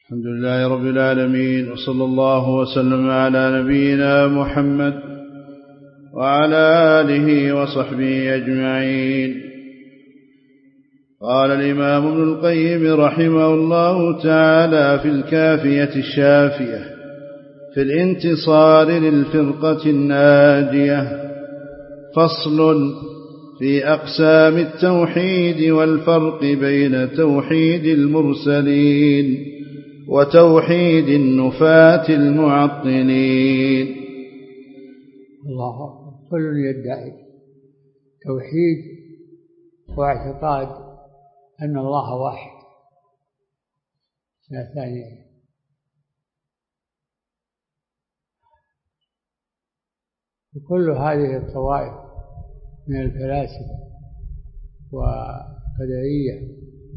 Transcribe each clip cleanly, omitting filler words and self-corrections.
الحمد لله رب العالمين، وصلى الله وسلم على نبينا محمد وعلى آله وصحبه أجمعين. قال الإمام ابن القيم رحمه الله تعالى في الكافية الشافية في الانتصار للفرقة الناجية: فصل في أقسام التوحيد والفرق بين توحيد المرسلين وتوحيد النفاة المعطلين. الله كل يدعي توحيد واعتقاد أن الله واحد لا ثاني. وكل هذه الطوائف من الفلاسفة وقدرية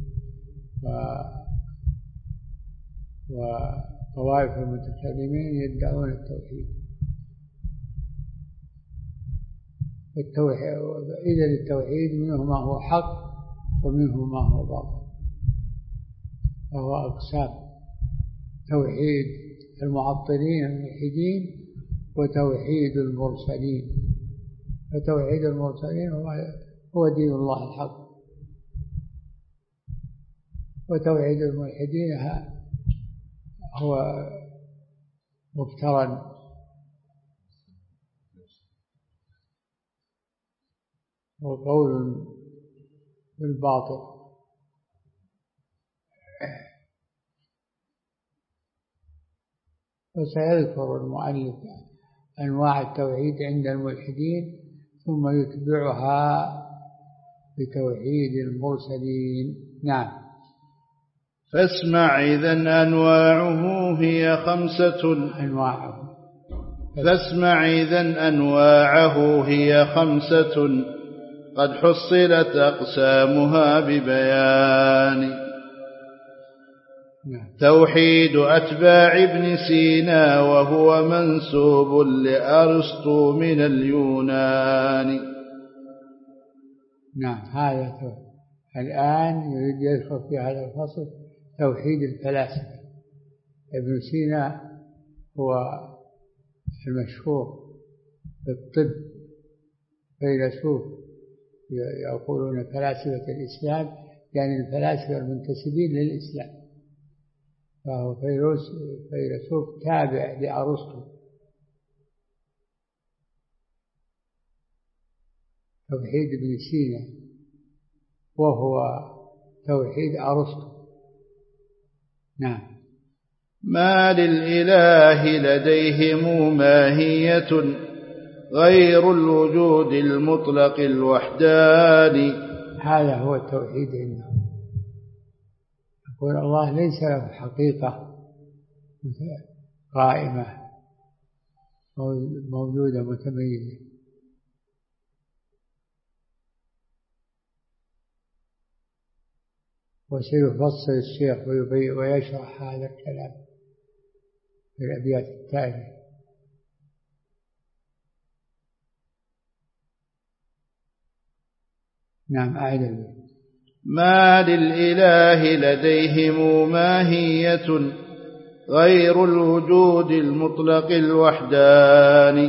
وطوائف المتكلمين يدعون التوحيد. إذا التوحيد منه ما هو حق ومنه ما هو باطل، وهو أقسام: توحيد المعطلين الملحدين وتوحيد المرسلين. فتوحيد المرسلين هو دين الله الحق، وتوحيد الملحدين هو مفترى وقول بالباطل. وسيذكر المؤلف أنواع التوحيد عند الملحدين ثم يتبعها بتوحيد المرسلين. نعم. فاسمع إذن أنواعه هي خمسة. فاسمع إذن أنواعه هي خمسة قد حصلت أقسامها ببيان. توحيد أتباع ابن سينا وهو منسوب لأرسطو من اليونان. نعم، هذا الآن يريد يدخل في هذا الفصل توحيد الفلاسفة. ابن سينا هو المشهور بالطب، فيلسوف يقولون فلاسفة الإسلام، يعني الفلاسفة المنتسبين للإسلام، فهو فيلسوف تابع لأرسطو. توحيد ابن سينا وهو توحيد أرسطو. نعم. ما للإله لديهم ماهية غير الوجود المطلق الوحداني. هذا هو التوحيد عندهم. يقول الله ليس له حقيقة قائمة موجودة متميزة. وسيفصل الشيخ ويشرح هذا الكلام في الأبيات التالية. نعم، أعلم. ما للإله لديهم ماهية غير الوجود المطلق الوحداني.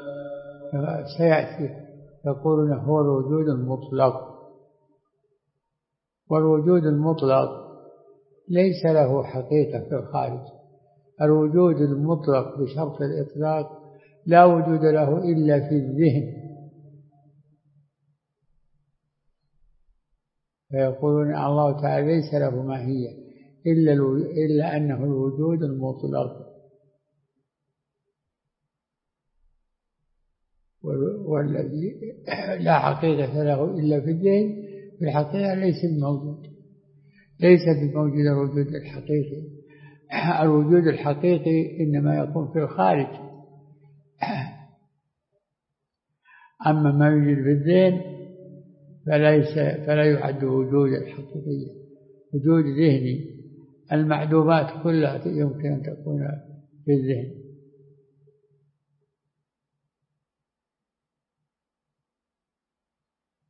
سيأتي يقولون هو الوجود المطلق، والوجود المطلق ليس له حقيقة في الخارج. الوجود المطلق بشرط الإطلاق لا وجود له إلا في الذهن. فيقولون الله تعالى ليس له ماهية إلا أنه الوجود المطلق، والذي لا حقيقة له إلا في الذهن في الحقيقة ليس بموجود، ليس بموجود الوجود الحقيقي. الوجود الحقيقي إنما يكون في الخارج، أما ما يوجد في الذهن فلا يعد وجودا حقيقيا، وجود ذهني. المعدومات كلها يمكن أن تكون في الذهن.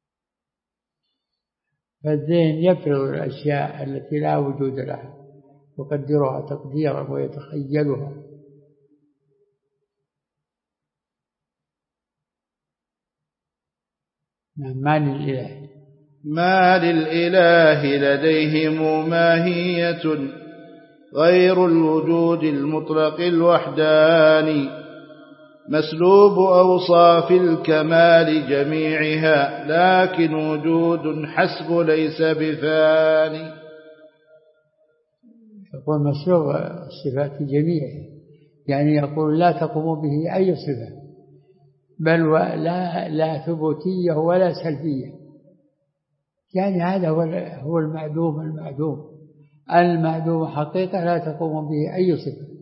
فالذهن يفرض الأشياء التي لا وجود لها، يقدرها تقديرا ويتخيلها. ما للإله لديهم ماهية غير الوجود المطلق الوحداني، مسلوب أوصاف الكمال جميعها، لكن وجود حسب ليس بفاني. يقول مسلوب الصفات جميعها، يعني يقول لا تقوم به أي صفة، بل لا ثبوتية ولا سلبية، يعني هذا هو المعدوم حقيقة لا تقوم به أي صفة.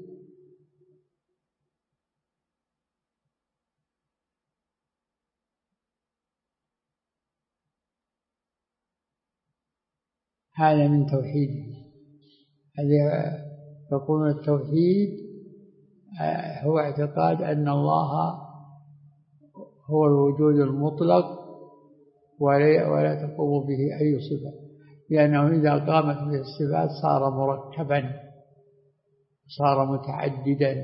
هذا من توحيده. هذا يقول التوحيد هو اعتقاد أن الله هو الوجود المطلق ولا تقوم به أي صفة، لأنه إذا قامت به الصفات صار مركبا، صار متعددا،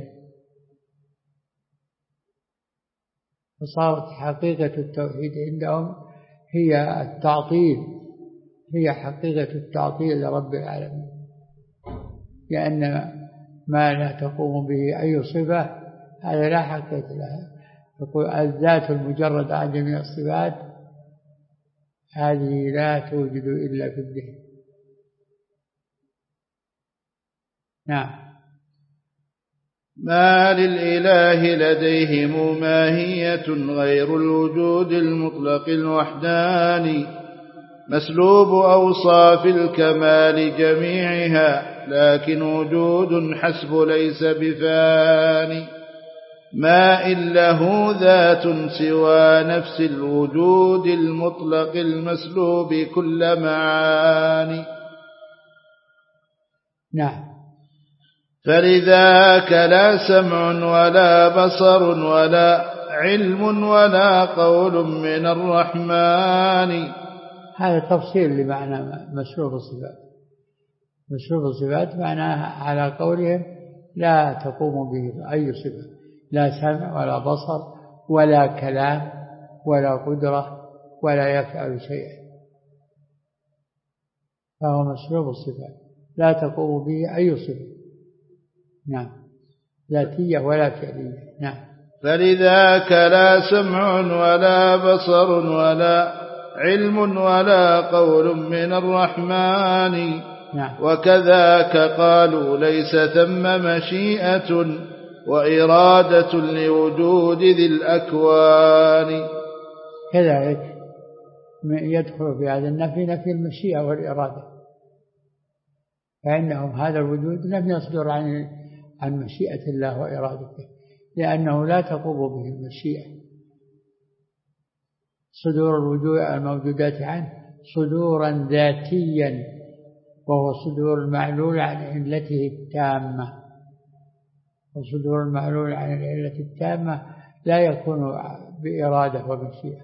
فصارت حقيقة التوحيد عندهم هي التعطيل، هي حقيقة التعطيل لرب العالمين، لأن ما لا تقوم به أي صفة هذا لا حقيقة لها. يقول الذات المجرد عن جميع الصفات هذه لا توجد إلا في الذهن. نعم. ما للإله لديهم ماهية غير الوجود المطلق الوحداني، مسلوب أوصاف الكمال جميعها، لكن وجود حسب ليس بفاني. ما إن له ذات سوى نفس الوجود المطلق المسلوب كل معاني. نعم. فلذاك لا سمع ولا بصر ولا علم ولا قول من الرحمن. هذا تفصيل لمعنى مسلوب الصفات. مسلوب الصفات معناها على قولهم لا تقوم به أي صفة، لا سمع ولا بصر ولا كلام ولا قدرة ولا يفعل شيئا، فهو مسلوب الصفات لا تقوم به أي صفة. نعم. ذاتية ولا فعلية. نعم. فلذاك لا سمع ولا بصر ولا علم ولا قول من الرحمن. نعم. وكذاك قالوا ليس ثم مشيئة وإرادة لوجود ذي الأكوان. كذلك يدخل في هذا النفي نفي المشيئة والإرادة، فإنهم هذا الوجود لم يصدر عن مشيئة الله وإرادته، لأنه لا تقوم به المشيئة. صدور الوجود الموجودات عنه صدورا ذاتيا، وهو صدور المعلول عن علته التامة، وصدور المعلول عن العلة التامة لا يكون بإرادة ومشيئة،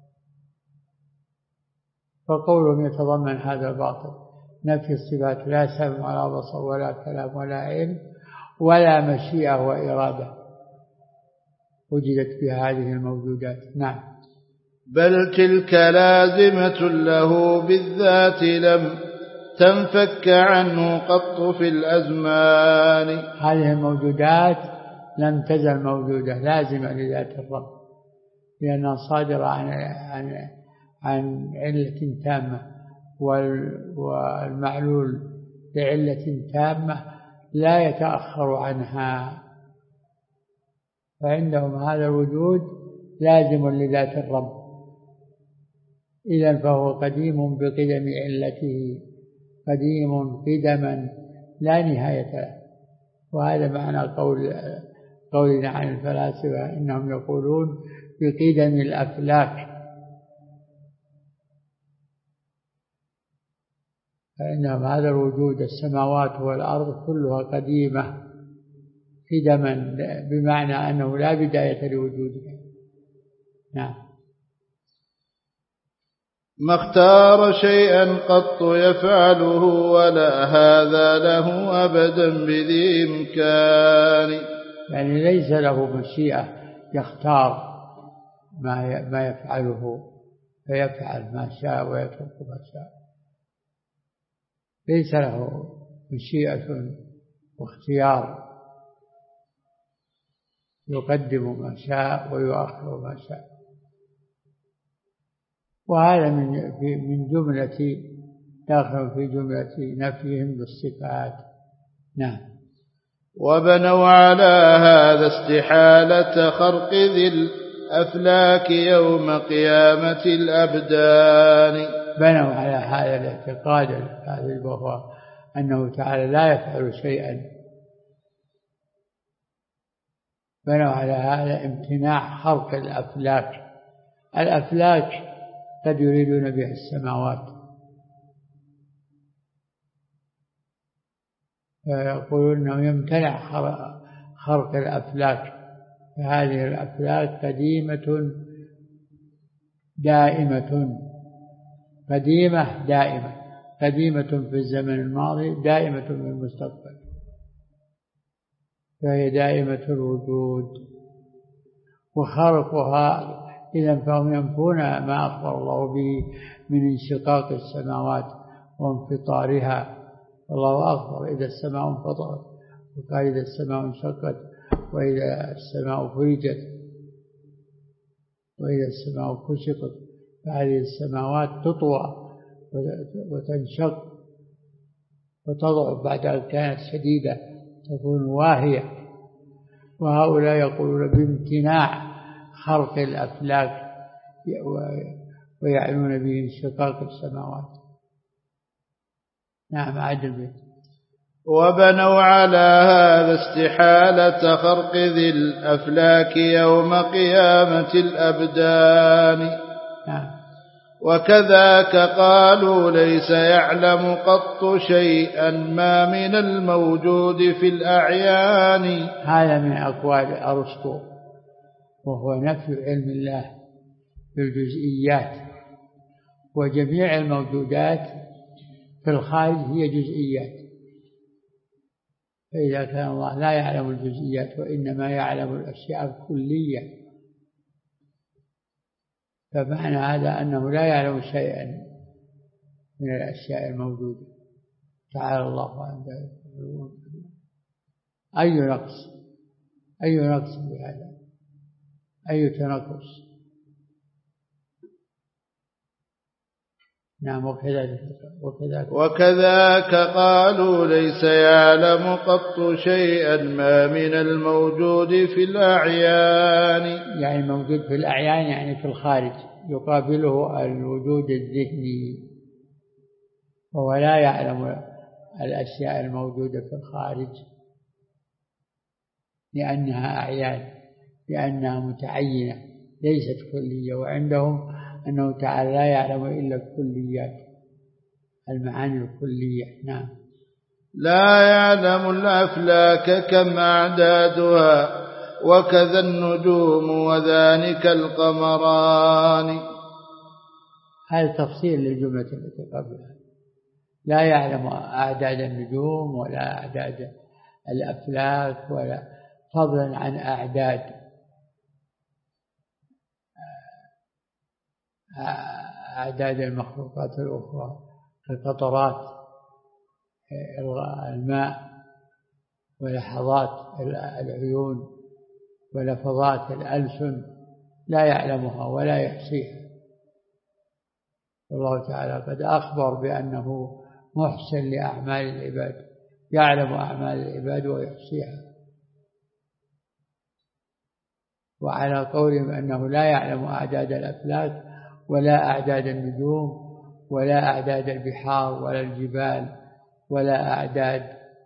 فقولهم يتضمن هذا الباطل، نفي الصفات لا سمع ولا بصر ولا كلام ولا علم ولا مشيئة وإرادة وجدت في هذه الموجودات. نعم. بل تلك لازمة له بالذات لم تنفك عنه قط في الأزمان. هذه الموجودات لم تزل موجودة لازمة لذات الرب، لأنها صادرة عن علة تامة، والمعلول لعلة تامة لا يتأخر عنها، فعندهم هذا الوجود لازم لذات الرب، إذن فهو قديم بقدم علته، قديم قدما لا نهاية له. وهذا معنى قولنا عن الفلاسفة إنهم يقولون بقدم الأفلاك، فإنهم هذا الوجود السماوات والأرض كلها قديمة قدما، بمعنى أنه لا بداية لوجودها. نعم. ما اختار شيئا قط يفعله ولا هذا له أبدا بذي إمكان. يعني ليس له مشيئة يختار ما يفعله فيفعل ما شاء ويترك ما شاء، ليس له مشيئة واختيار، يقدم ما شاء ويؤخر ما شاء. وهذا من جملة داخل في جملة نفيهم بالصفات. نعم. وبنوا على هذا استحالة خرق ذي الأفلاك يوم قيامة الأبدان. بنوا على هذا الاعتقاد الكاذب وهو أنه تعالى لا يفعل شيئا، بنوا على هذا امتناع خرق الأفلاك. الأفلاك قد يريدون بها السماوات، فيقولون أنه يمتنع خرق الأفلاك، فهذه الأفلاك قديمة دائمة، قديمة دائمة، قديمة في الزمن الماضي دائمة في المستقبل، فهي دائمة الوجود. وخرقها إذا فهم ينفون ما أخبر الله به من انشقاق السماوات وانفطارها. الله أخبر إذا السماء انفطرت، وقال إذا السماء انشقت، وإذا السماء فرجت، وإذا السماء كشطت. فهذه السماوات تطوى وتنشق وتضعف بعد أن كانت شديدة تكون واهية. وهؤلاء يقولون بامتناع خرق الأفلاك ويعنون به انشقاق السماوات. نعم. عدل. وبنوا على هذا استحالة خرق ذي الأفلاك يوم قيامة الأبدان. وكذاك قالوا ليس يعلم قط شيئا ما من الموجود في الأعيان. هذا من أقوال أرسطو، وهو نفي علم الله بالجزئيات، وجميع الموجودات في الخارج هي جزئيات. فإذا كان الله لا يعلم الجزئيات وإنما يعلم الأشياء الكلية، فمعنى هذا أنه لا يعلم شيئا من الأشياء الموجودة. تعالى الله عن ذلك. أي نقص بهذا، أي تنقص. نعم. وكذاك قالوا ليس يعلم قط شيئا ما من الموجود في الأعيان. يعني الموجود في الأعيان يعني في الخارج، يقابله الوجود الذهني، وهو لا يعلم الأشياء الموجودة في الخارج لأنها أعيان، لأنها متعينة ليست كلية. وعندهم أنه تعالى لا يعلم إلا الكليات، المعاني الكلية. نعم. لا يعلم الأفلاك كم أعدادها وكذا النجوم وذلك القمران. هذا تفصيل للجملة التي قبلها. لا يعلم أعداد النجوم ولا أعداد الأفلاك، ولا فضلا عن أعداد المخلوقات الأخرى كقطرات الماء ولحظات العيون ولفظات الألسن، لا يعلمها ولا يحصيها. الله تعالى قد أخبر بأنه محسن لأعمال العباد، يعلم أعمال العباد ويحصيها. وعلى قولهم أنه لا يعلم أعداد الأفلاك ولا أعداد النجوم ولا أعداد البحار ولا الجبال ولا أعداد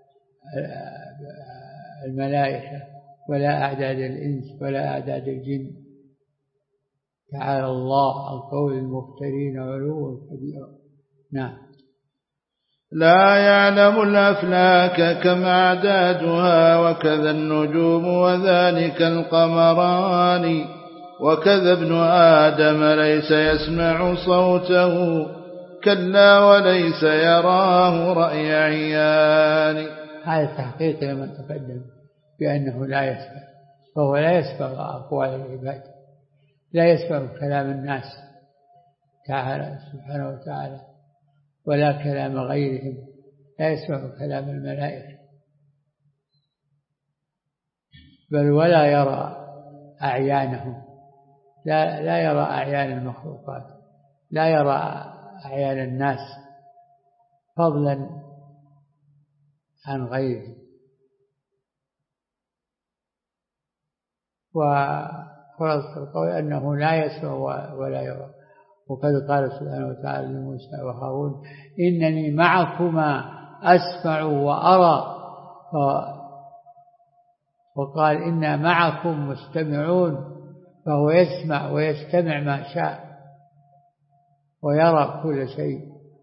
الملائكة ولا أعداد الإنس ولا أعداد الجن. تعالى الله عن قول المفترين علوا كبيرا. نعم. لا يعلم الأفلاك كم أعدادها وكذا النجوم وذلك القمران. وكذا ابن آدم ليس يسمع صوته كلا وليس يراه رأي عيان. هذا تحقيق لما تقدم بأنه لا يسمع، فهو لا يسمع أقوال العباد، لا يسمع كلام الناس تعالى سبحانه وتعالى ولا كلام غيرهم، لا يسمع كلام الملائكة، بل ولا يرى أعيانهم، لا يرى أعيان المخلوقات، لا يرى أعيان الناس فضلا عن غيره. وخلاصة القول أنه لا يسمع ولا يرى. وقد قال سبحانه وتعالى لموسى وهارون إنني معكما أسمع وأرى، وقال إنا معكم مستمعون، فهو يسمع ويستمع ما شاء ويرى كل شيء،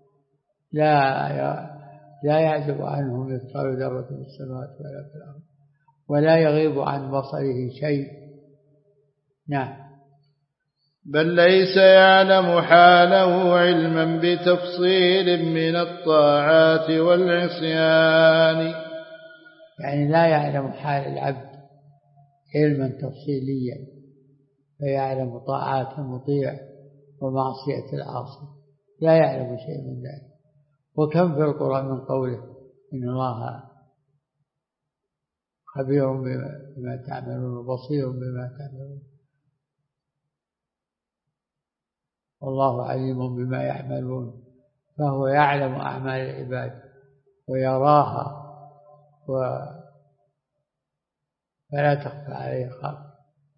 لا يعزب عنه مثقال ذرة في السماوات ولا في الأرض ولا يغيب عن بصره شيء. نعم. بل ليس يعلم حاله علما بتفصيل من الطاعات والعصيان، يعني لا يعلم حال العبد علما تفصيليا فيعلم طاعات المطيع ومعصية العاصي، لا يعلم شيء من ذلك. وكم في القرآن من قوله إن الله خبير بما تعملون وبصير بما تعملون والله عليم بما يعملون، فهو يعلم أعمال العباد ويراها فلا تخفى عليه خافية.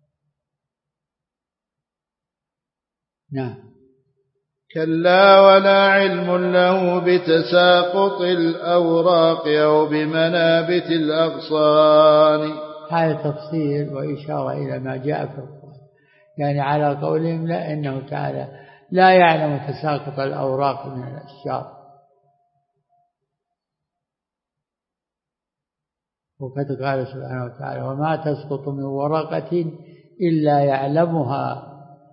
نعم. كلا ولا علم له بتساقط الأوراق أو بمنابت الأغصان. هذا تفصيل وإشارة إلى ما جاء في القرآن، يعني على قولهم لا، إنه تعالى لا يعلم تساقط الأوراق من الأشجار. وقد قال سبحانه وتعالى وما تسقط من ورقة إلا يعلمها.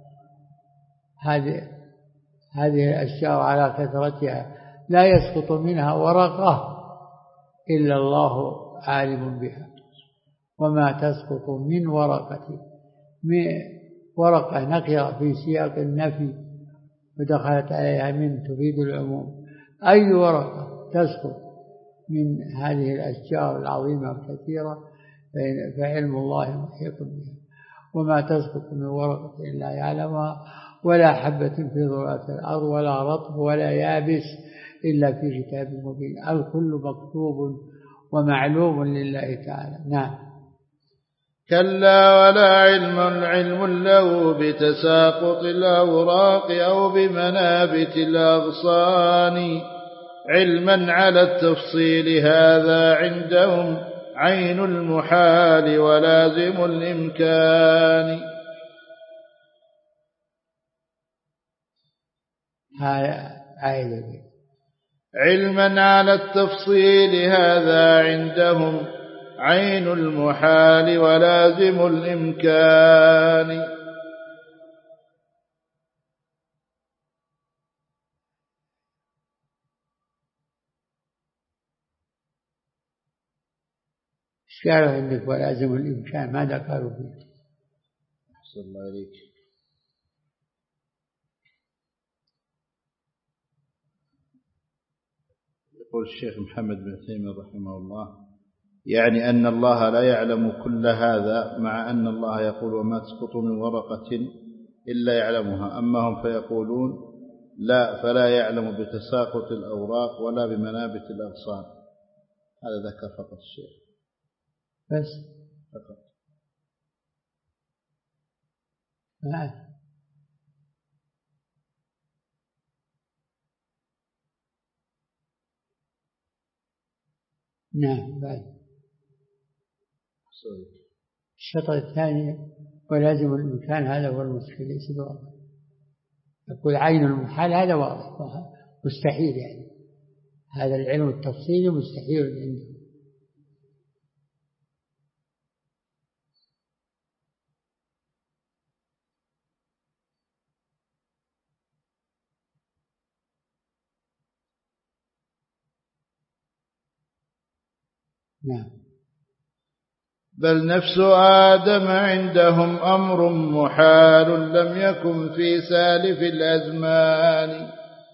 هذه الأشجار على كثرتها لا يسقط منها ورقة إلا الله عالم بها. وما تسقط من ورقة نكرة في سياق النفي ودخلت عليها من تفيد العموم. أي ورقة تسقط من هذه الأشجار العظيمة الكثيرة فعلم الله محيط بها. وما تسقط من ورقة إلا يعلمها ولا حبة في ظلمات الأرض ولا رطب ولا يابس إلا في كتاب مبين. الكل مكتوب ومعلوم لله تعالى. نعم. كلا ولا علم له بتساقط الأوراق أو بمنابت الأغصان، علما على التفصيل هذا عندهم عين المحال ولازم الإمكان. علما على التفصيل هذا عندهم عين المحال ولازم الإمكان. قالوا عندك ولازم الإمكان، ماذا قالوا فيه؟ أحسن الله عليك. يقول الشيخ محمد بن تيمية رحمه الله يعني أن الله لا يعلم كل هذا، مع أن الله يقول وما تسقط من ورقة إلا يعلمها، أما هم فيقولون لا، فلا يعلم بتساقط الأوراق ولا بمنابت الأغصان. هذا ذكر فقط الشيخ بس فقط. نعم. بعد الشطر الثاني ولازم الإمكان، هذا هو المشكل ليس بواضح. يقول عين المحال هذا واضح مستحيل، يعني هذا العلم التفصيلي مستحيل عنده. نعم. بل نفس آدم عندهم أمر محال لم يكن في سالف الأزمان.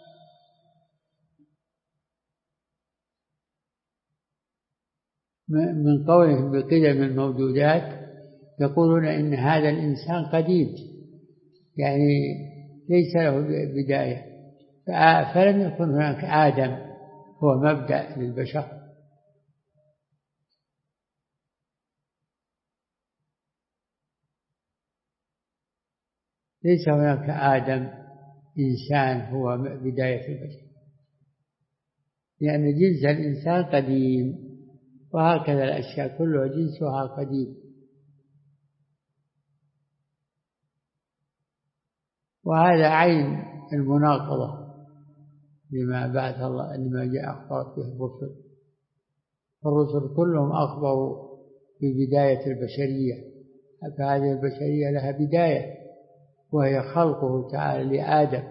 من قولهم بقدم الموجودات يقولون إن هذا الإنسان قديم، يعني ليس له بداية، فلم يكن هناك آدم هو مبدأ للبشر. ليس هناك آدم إنسان هو بداية البشر، لأن جنس الإنسان قديم، وهكذا الأشياء كلها جنسها قديم. وهذا عين المناقضة لما بعث الله، لما جاء أخبر به الرسل. الرسل كلهم أخبروا ببداية البشرية، فهذه البشرية لها بداية وهي خلقه تعالى لآدم: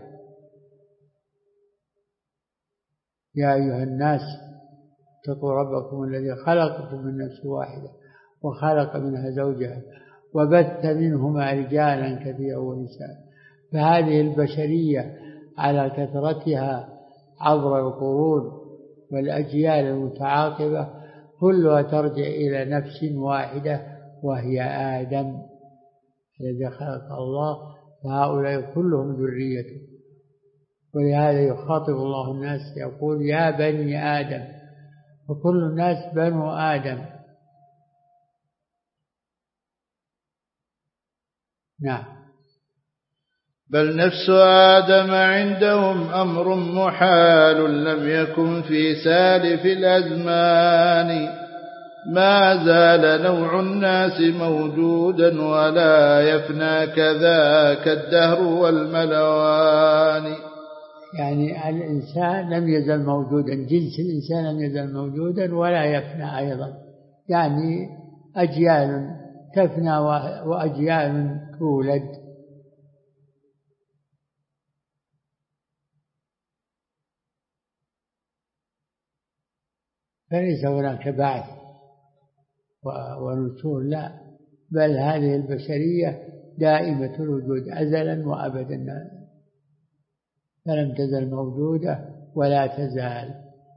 يا أيها الناس اتقوا ربكم الذي خلقكم من نفس واحدة وخلق منها زوجها وبث منهما رجالا كثيرا ونساء. فهذه البشرية على كثرتها عبر القرون والأجيال المتعاقبة كلها ترجع إلى نفس واحدة وهي آدم الذي خلق الله، فهؤلاء كلهم ذريته. ولهذا يخاطب الله الناس يقول: يا بني آدم، وكل الناس بنو آدم. نعم. بل نفس آدم عندهم أمر محال لم يكن في سالف الأزمان. ما زال نوع الناس موجودا ولا يفنى كذاك الدهر والملوان. يعني الإنسان لم يزل موجودا، جنس الإنسان لم يزل موجودا ولا يفنى أيضا، يعني أجيال تفنى وأجيال تولد. فليس هناك بعث ونشور، لا، بل هذه البشرية دائمة الوجود أزلا وأبدا، فلم تزل موجودة ولا تزال.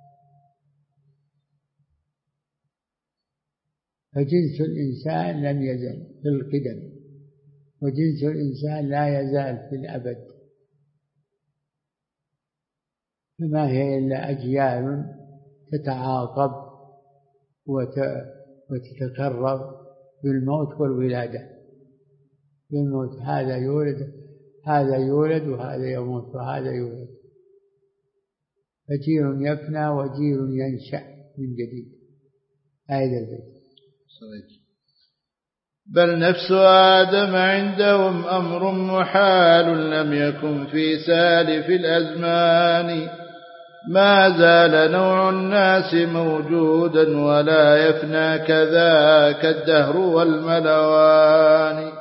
فجنس الإنسان لم يزل في القدم، وجنس الإنسان لا يزال في الأبد، فما هي إلا أجيال تتعاقب وتتكرر بالموت والولادة. بالموت، هذا يولد وهذا يموت وهذا يولد، فجيل يفنى وجيل ينشأ من جديد. هذا البيت. بل نفس آدم عندهم أمر محال لم يكن في سالف الأزمان. ما زال نوع الناس موجودا ولا يفنى كذاك الدهر والملوان.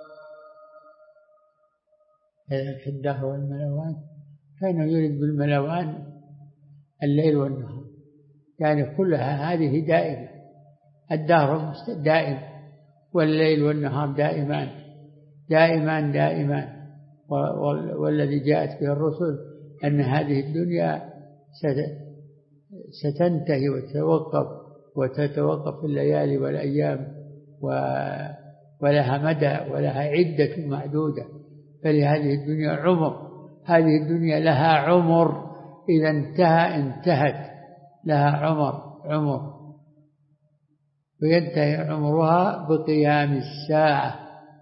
كذاك الدهر والملوان، كان يريد بالملوان الليل والنهار، يعني كلها هذه دائمة، الدهر دائم والليل والنهار دائمان دائمان دائمان. والذي جاءت به الرسل أن هذه الدنيا ستنتهي وتتوقف الليالي والأيام، ولها مدى ولها عدة معدودة. فلهذه الدنيا عمر، هذه الدنيا لها عمر، إذا انتهت، لها عمر وينتهي عمرها بقيام الساعة،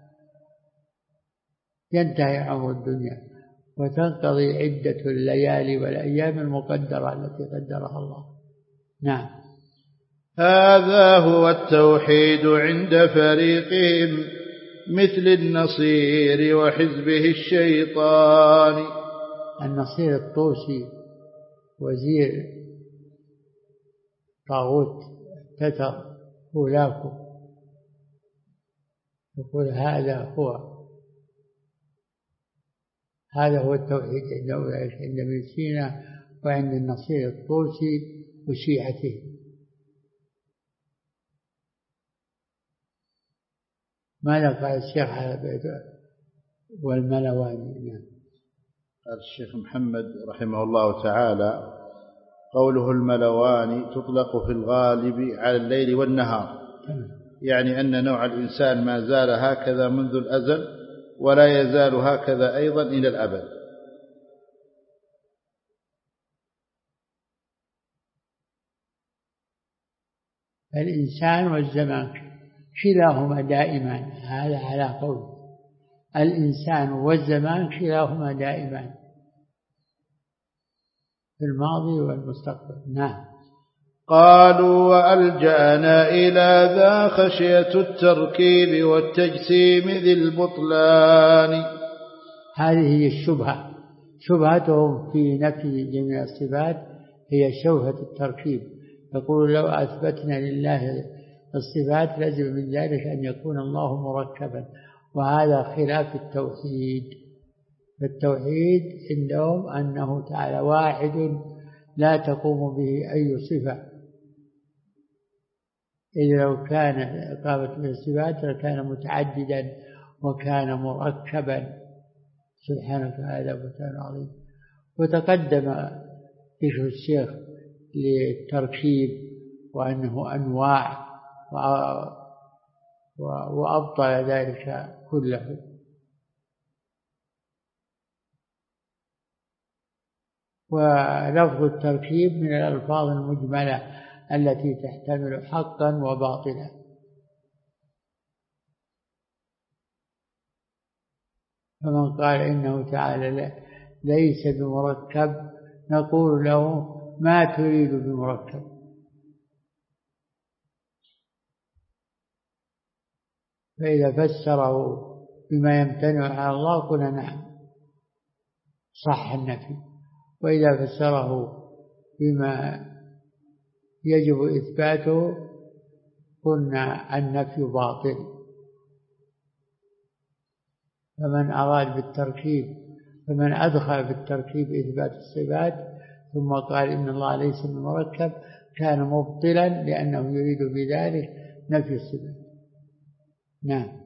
ينتهي عمر الدنيا وتنقضي عدة الليالي والأيام المقدرة التي قدرها الله. نعم. هذا هو التوحيد عند فريقهم مثل النصير وحزبه الشيطان. النصير الطوسي وزير طاغوت تتر هولاكو يقول هذا هو التوحيد عند ابن سينا وعند النصير الطوسي وشيعته. ماذا قال الشيخ على والملواني؟ قال الشيخ محمد رحمه الله تعالى: قوله الملواني تطلق في الغالب على الليل والنهار، يعني أن نوع الإنسان ما زال هكذا منذ الأزل ولا يزال هكذا أيضا إلى الأبد. الإنسان والزمان كلاهما دائما، هذا على قول الإنسان والزمان كلاهما دائما في الماضي والمستقبل. نعم. قالوا: وألجأنا إلى ذا خشية التركيب والتجسيم ذي البطلان. هذه هي الشبهة، شبهتهم في نفي جميع الصفات هي شبهة التركيب. يقول: لو أثبتنا لله الصفات لازم من ذلك أن يكون الله مركبا، وهذا خلاف التوحيد. فالتوحيد عندهم أنه تعالى واحد لا تقوم به أي صفة، إذا لو كان قامت به الصفات لكان متعددا وكان مركبا. سبحانك هذا بهتان عظيم. وتقدم ذكر الشيخ للتركيب وأنه أنواع، وأبطل ذلك كله. ولفظ التركيب من الألفاظ المجملة التي تحتمل حقا وباطلا. فمن قال إنه تعالى ليس بمركب نقول له: ما تريد بمركب؟ فإذا فسره بما يمتنع على الله قلنا: نعم، صح النفي. وإذا فسره بما يجب إثباته قلنا النفي باطل. فمن أراد بالتركيب، فمن أدخل بالتركيب إثبات الصفات ثم قال إن الله ليس بمركب كان مبطلا، لأنه يريد بذلك نفي الصفات. نعم.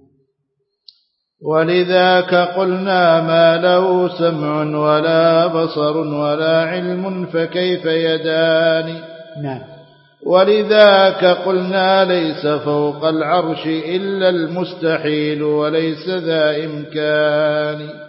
ولذاك قلنا: ما له سمع ولا بصر ولا علم فكيف يدان. نعم. ولذاك قلنا: ليس فوق العرش إلا المستحيل وليس ذا إمكان.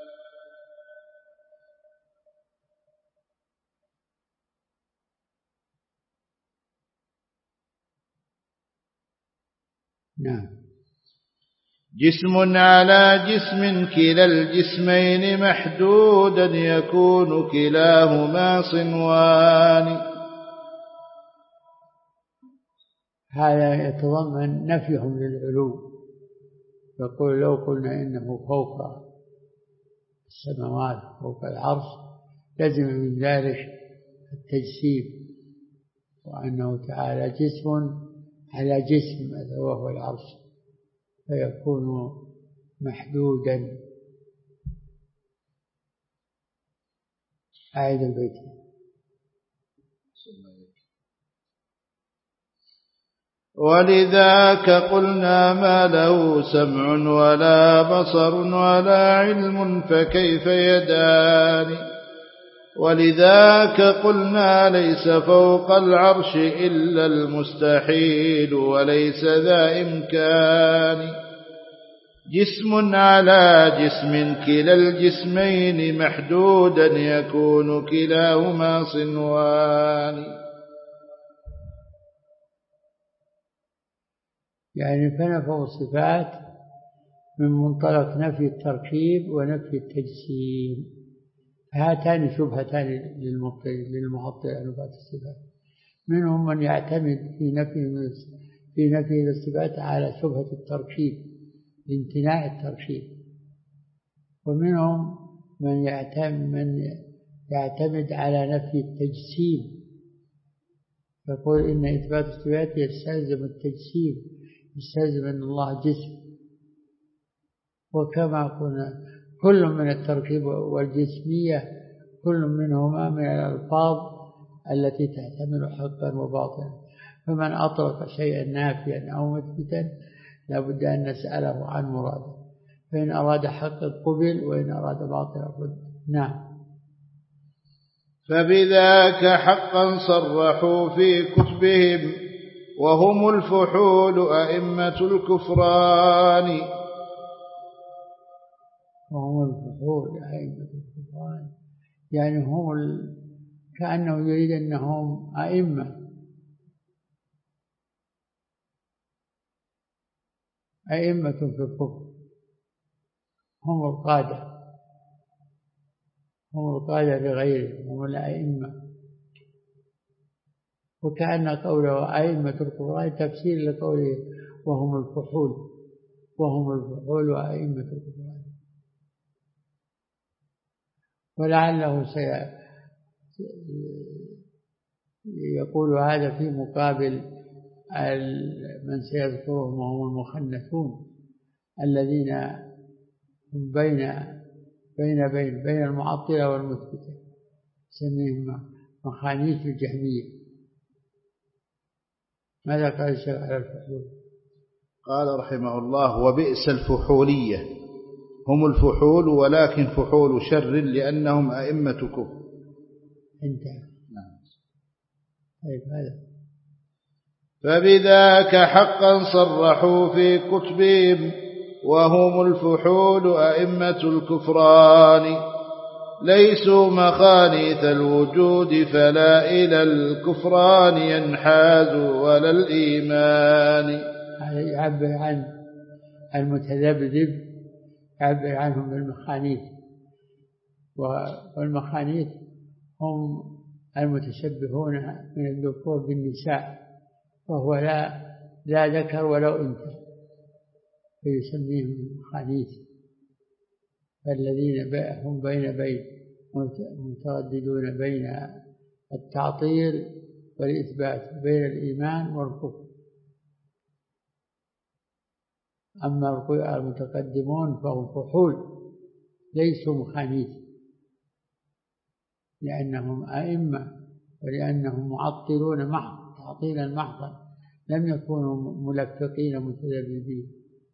نعم. جسم على جسم كلا الجسمين محدودا يكون كلاهما صنوان. هذا يتضمن نفيهم للعلو. يقول: لو قلنا إنه فوق السماوات فوق العرش لازم من ذلك التجسيم، وأنه تعالى جسم على جسم وهو العرش، فيكون محدودا. أعيد البيت. ولذاك قلنا: ما له سمع ولا بصر ولا علم فكيف يدان. ولذاك قلنا: ليس فوق العرش إلا المستحيل وليس ذا إمكان. جسم على جسم كلا الجسمين محدودا يكون كلاهما صنوان. يعني فنفوا الصفات من منطلق نفي التركيب ونفي التجسيم. هاتان شبهتان للمعطلة نفاة الصفات. منهم من يعتمد في نفي الصفات على شبهة التركيب، لامتناع التركيب. ومنهم من يعتمد على نفي التجسيم، يقول إن إثبات الصفات يستلزم التجسيم، يستلزم أن الله جسم. وكما قلنا كل من التركيب والجسمية كل منهما من الألفاظ التي تحتمل حقا وباطلا. فمن أطلق شيئا نافيا أو مثبتا لا بد أن نسأله عن مراده، فإن أراد حق قبل وإن أراد باطل رد. نعم. فبذاك حقا صرحوا في كتبهم وهم الفحول أئمة الكفران. وهم الفحول أئمة الكفران، يعني هم كأنه يريد أنهم أئمة في الكفر، هم القادة، هم القادة لغيرهم، هم الأئمة. وكأن قوله أئمة الكفران تفسير لقوله وهم الفحول، وهم الفحول وأئمة الكفران. ولعله يقول هذا في مقابل من سيذكرهم وهم المخنثون الذين هم بين المعطلة والمثبتة، سميهم مخانيث الجهمية. ماذا قال الشيخ على الفحول؟ قال رحمه الله: وبئس الفحولية، هم الفحول ولكن فحول شر لأنهم أئمة كفر. انتهى. نعم. طيب هذا. فبذاك حقا صرحوا في كتبهم وهم الفحول أئمة الكفران، ليسوا مخانيث الوجود فلا إلى الكفران ينحازوا ولا الإيمان. يعبر عن المتذبذب، يعبر عنهم بالمخانيث، والمخانيث هم المتشبهون من الذكور بالنساء، وهو لا ذكر ولا أنثى، فيسميهم المخانيث. فالذين هم بين مترددون بين التعطيل والإثبات، بين الإيمان والكفر. أما المتقدمون فهم فحول ليسوا مخانيث، لأنهم أئمة ولأنهم معطلون محض، تعطيلا محضا، لم يكونوا ملفقين متذبذبين.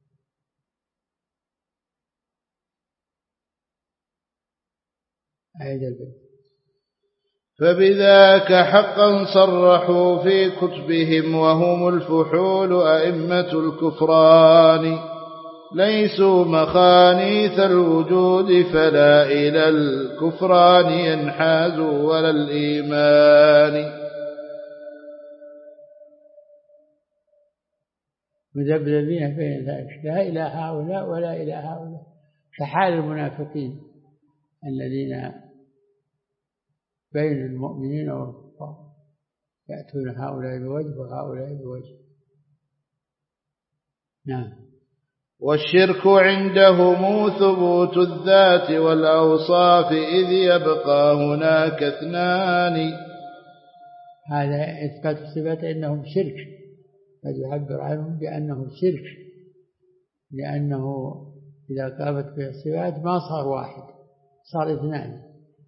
فبذاك حقا صرحوا في كتبهم وهم الفحول أئمة الكفران، ليسوا مخانيث الوجود فلا إلى الكفران ينحازوا ولا الإيمان. مذبذبين بين ذلك، لا إلى هؤلاء ولا إلى هؤلاء، كحال المنافقين الذين بين المؤمنين والكفار، يأتون هؤلاء بوجه وهؤلاء بوجه. نعم. والشرك عندهم ثبوت الذات والأوصاف إذ يبقى هناك اثنان. هذا إثبات الصفات إنهم شرك، قد يعبر عنهم بأنه شرك، لأنه إذا قامت به الصفات ما صار واحد، صار اثنان،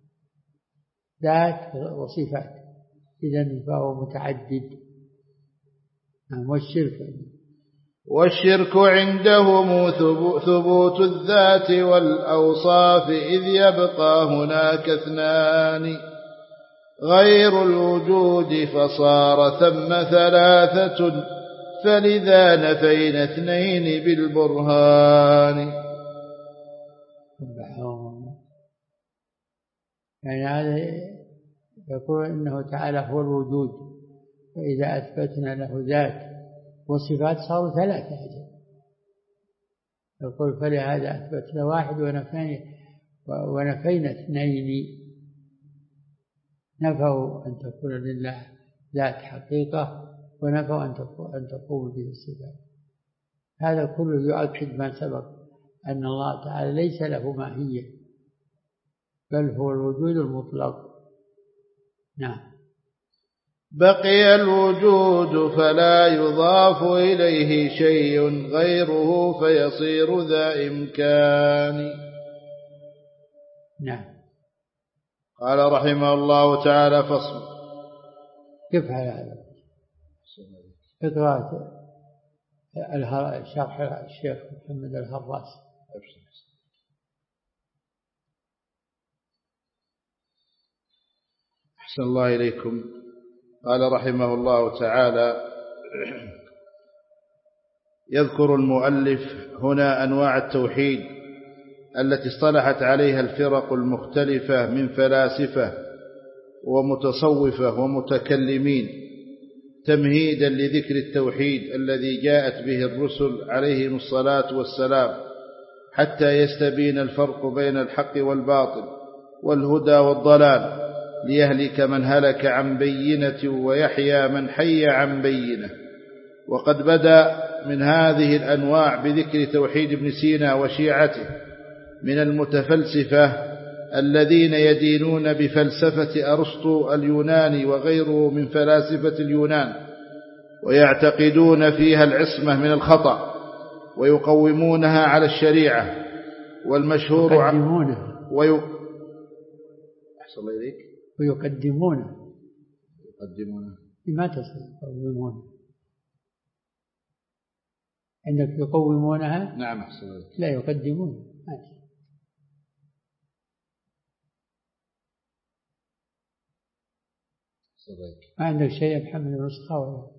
ذات وصفات، إذن فهو متعدد. والشرك عندهم ثبوت الذات والأوصاف إذ يبقى هناك اثنان، غير الوجود فصار ثم ثلاثة، فلذا نفينا اثنين بالبرهان. يعني هذا يقول إنه تعالى هو الوجود، فإذا أثبتنا له ذات وصفات صاروا ثلاثة أجل. يقول فلهذا أثبتنا واحد ونفينا اثنين، نفوا أن تكون لله ذات حقيقة، ونفوا أن تقوم به الصفات. هذا كله يؤكد ما سبق، أن الله تعالى ليس له ماهية، بل هو الوجود المطلق. نعم. بقي الوجود فلا يضاف إليه شيء غيره فيصير ذا إمكان. نعم. قال رحمه الله تعالى: فصل. كيف هذا؟ اقرأ شرح الشيخ محمد الهراس. أحسن الله إليكم. قال رحمه الله تعالى: يذكر المؤلف هنا أنواع التوحيد التي اصطلحت عليها الفرق المختلفة من فلاسفة ومتصوفة ومتكلمين، تمهيدا لذكر التوحيد الذي جاءت به الرسل عليهم الصلاة والسلام، حتى يستبين الفرق بين الحق والباطل والهدى والضلال، ليهلك من هلك عن بينة ويحيى من حي عن بينة. وقد بدأ من هذه الأنواع بذكر توحيد ابن سينا وشيعته من المتفلسفة الذين يدينون بفلسفة أرسطو اليوناني وغيره من فلاسفة اليونان، ويعتقدون فيها العصمة من الخطأ ويقومونها على الشريعة. والمشهور ويقدمونه ما تصل يقومونه عندك يقومونها. نعم أحسن الله. لا يقدمون. ما عندك شيء يا محمد النسخة ولا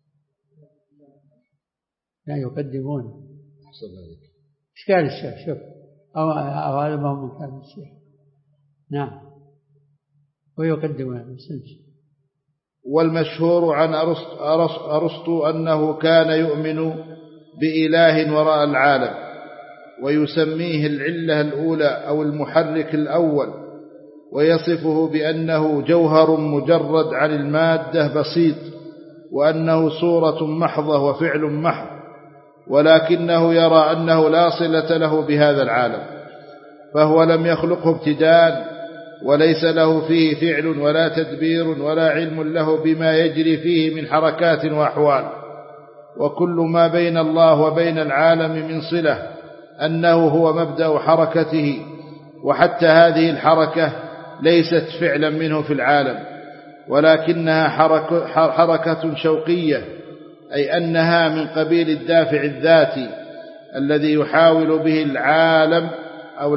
لا يقدمون. أحسن الله. إشكال الشيخ شوف أو هذا ما هو مكان الشيخ. نعم ويقدمون. والمشهور عن أرسطو أنه كان يؤمن بإله وراء العالم، ويسميه العلة الأولى أو المحرك الأول، ويصفه بأنه جوهر مجرد عن المادة بسيط، وأنه صورة محضة وفعل محض، ولكنه يرى أنه لا صلة له بهذا العالم، فهو لم يخلقه ابتداء، وليس له فيه فعل ولا تدبير ولا علم له بما يجري فيه من حركات وأحوال. وكل ما بين الله وبين العالم من صلة أنه هو مبدأ حركته، وحتى هذه الحركة ليست فعلا منه في العالم، ولكنها حركة شوقية، أي أنها من قبيل الدافع الذاتي الذي يحاول به العالم أو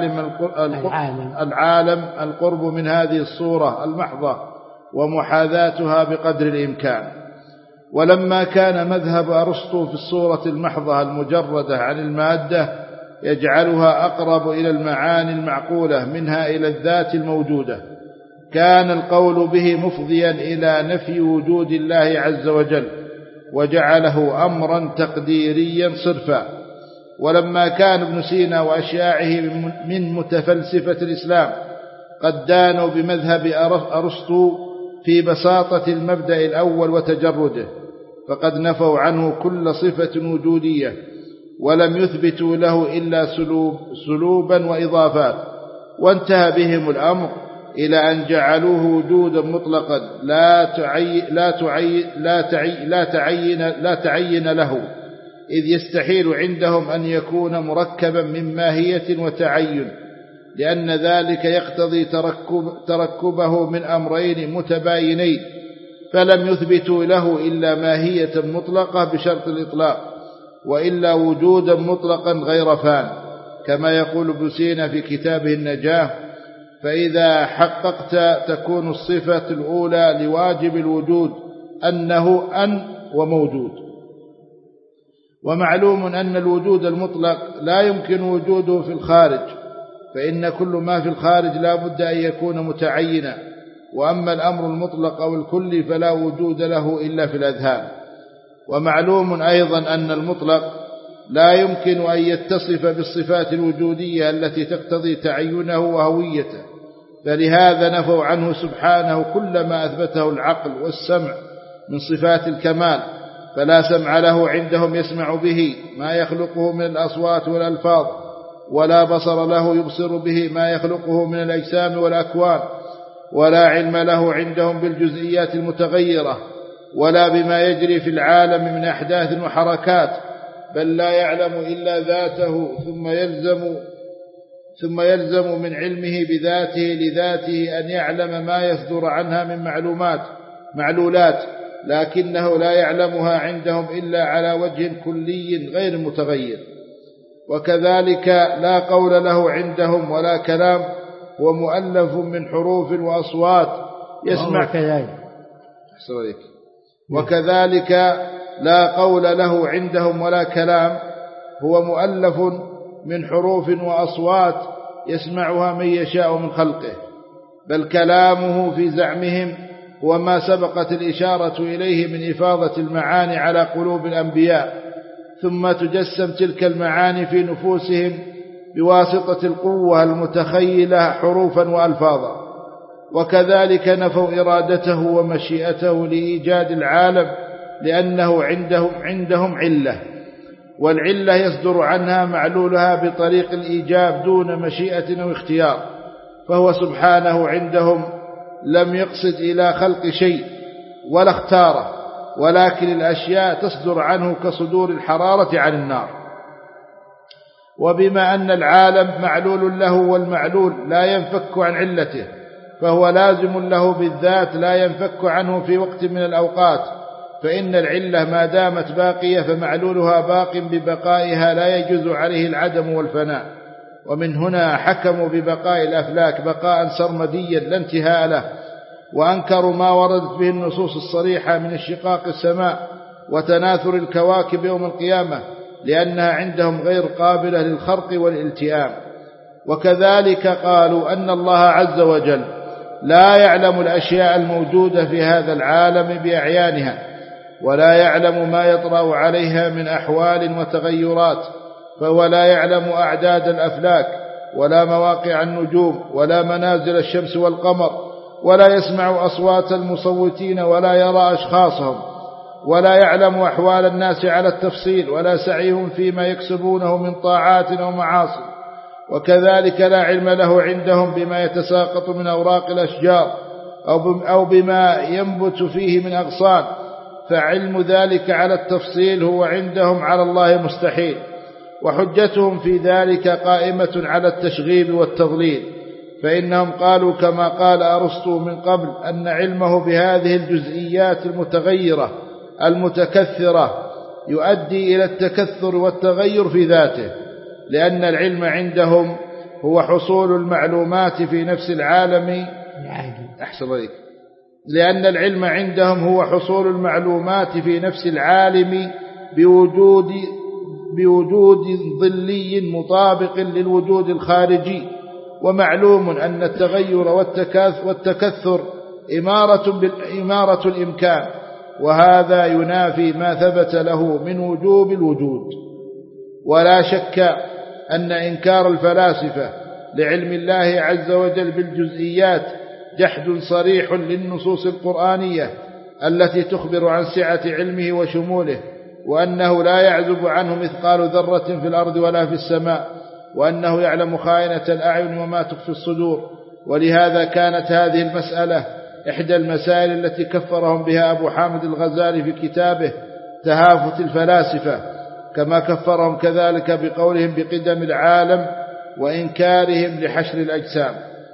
العالم القرب من هذه الصورة المحضة ومحاذاتها بقدر الإمكان. ولما كان مذهب أرسطو في الصورة المحضة المجردة عن المادة يجعلها أقرب إلى المعاني المعقولة منها إلى الذات الموجودة، كان القول به مفضيا إلى نفي وجود الله عز وجل، وجعله أمرا تقديريا صرفا. ولما كان ابن سينا وأشياعه من متفلسفة الإسلام قد دانوا بمذهب أرسطو في بساطة المبدأ الأول وتجرده، فقد نفوا عنه كل صفة وجودية، ولم يثبتوا له إلا سلوبا وإضافات، وانتهى بهم الأمر إلى أن جعلوه وجودا مطلقا لا تعين له، إذ يستحيل عندهم أن يكون مركبا من ماهية وتعين، لأن ذلك يقتضي تركبه من أمرين متباينين، فلم يثبتوا له إلا ماهية مطلقة بشرط الإطلاق، وإلا وجودا مطلقا غير فان، كما يقول ابن سينا في كتابه النجاة: فإذا حققت تكون الصفة الأولى لواجب الوجود أنه أن وموجود. ومعلوم أن الوجود المطلق لا يمكن وجوده في الخارج، فإن كل ما في الخارج لا بد أن يكون متعينا، وأما الأمر المطلق أو الكلي فلا وجود له إلا في الأذهان. ومعلوم أيضا أن المطلق لا يمكن أن يتصف بالصفات الوجودية التي تقتضي تعينه وهويته، فلهذا نفوا عنه سبحانه كل ما أثبته العقل والسمع من صفات الكمال، فلا سمع له عندهم يسمع به ما يخلقه من الأصوات والألفاظ، ولا بصر له يبصر به ما يخلقه من الأجسام والأكوان، ولا علم له عندهم بالجزئيات المتغيرة، ولا بما يجري في العالم من أحداث وحركات، بل لا يعلم إلا ذاته، ثم يلزم من علمه بذاته لذاته أن يعلم ما يصدر عنها من معلولات، لكنه لا يعلمها عندهم إلا على وجه كلي غير متغير. وكذلك لا قول له عندهم ولا كلام، هو مؤلف من حروف وأصوات يسمع. وكذلك لا قول له عندهم ولا كلام، هو مؤلف من حروف وأصوات يسمعها من يشاء من خلقه، بل كلامه في زعمهم هو ما سبقت الإشارة إليه من إفاضة المعاني على قلوب الأنبياء، ثم تجسم تلك المعاني في نفوسهم بواسطة القوة المتخيلة حروفا وألفاظا. وكذلك نفوا إرادته ومشيئته لإيجاد العالم، لأنه عندهم علة، والعلة يصدر عنها معلولها بطريق الإيجاب دون مشيئة أو اختيار، فهو سبحانه عندهم لم يقصد إلى خلق شيء ولا اختاره، ولكن الأشياء تصدر عنه كصدور الحرارة عن النار. وبما أن العالم معلول له، والمعلول لا ينفك عن علته، فهو لازم له بالذات لا ينفك عنه في وقت من الأوقات، فإن العلة ما دامت باقية فمعلولها باق ببقائها لا يجوز عليه العدم والفناء. ومن هنا حكموا ببقاء الأفلاك بقاء سرمديا لا انتهاء له، وأنكروا ما وردت به النصوص الصريحة من انشقاق السماء وتناثر الكواكب يوم القيامة، لأنها عندهم غير قابلة للخرق والالتئام. وكذلك قالوا أن الله عز وجل لا يعلم الأشياء الموجودة في هذا العالم بأعيانها، ولا يعلم ما يطرأ عليها من أحوال وتغيرات، فهو لا يعلم أعداد الأفلاك ولا مواقع النجوم ولا منازل الشمس والقمر، ولا يسمع أصوات المصوتين ولا يرى أشخاصهم، ولا يعلم أحوال الناس على التفصيل، ولا سعيهم فيما يكسبونه من طاعات أو معاصي. وكذلك لا علم له عندهم بما يتساقط من أوراق الأشجار أو بما ينبت فيه من أغصان، فعلم ذلك على التفصيل هو عندهم على الله مستحيل. وحجتهم في ذلك قائمة على التشغيب والتضليل، فإنهم قالوا كما قال أرسطو من قبل أن علمه بهذه الجزئيات المتغيرة المتكثرة يؤدي إلى التكثر والتغير في ذاته، لأن العلم عندهم هو حصول المعلومات في نفس العالم. لأن العلم عندهم هو حصول المعلومات في نفس العالم بوجود ظلي مطابق للوجود الخارجي. ومعلوم أن التغير والتكثر إمارة الإمكان، وهذا ينافي ما ثبت له من وجوب الوجود. ولا شك أن إنكار الفلاسفة لعلم الله عز وجل بالجزئيات جحد صريح للنصوص القرآنية التي تخبر عن سعة علمه وشموله، وأنه لا يعزب عنه مثقال ذرة في الأرض ولا في السماء، وأنه يعلم خائنة الأعين وما تخفي الصدور. ولهذا كانت هذه المسألة إحدى المسائل التي كفرهم بها أبو حامد الغزالي في كتابه تهافت الفلاسفة، كما كفرهم كذلك بقولهم بقدم العالم وإنكارهم لحشر الأجسام.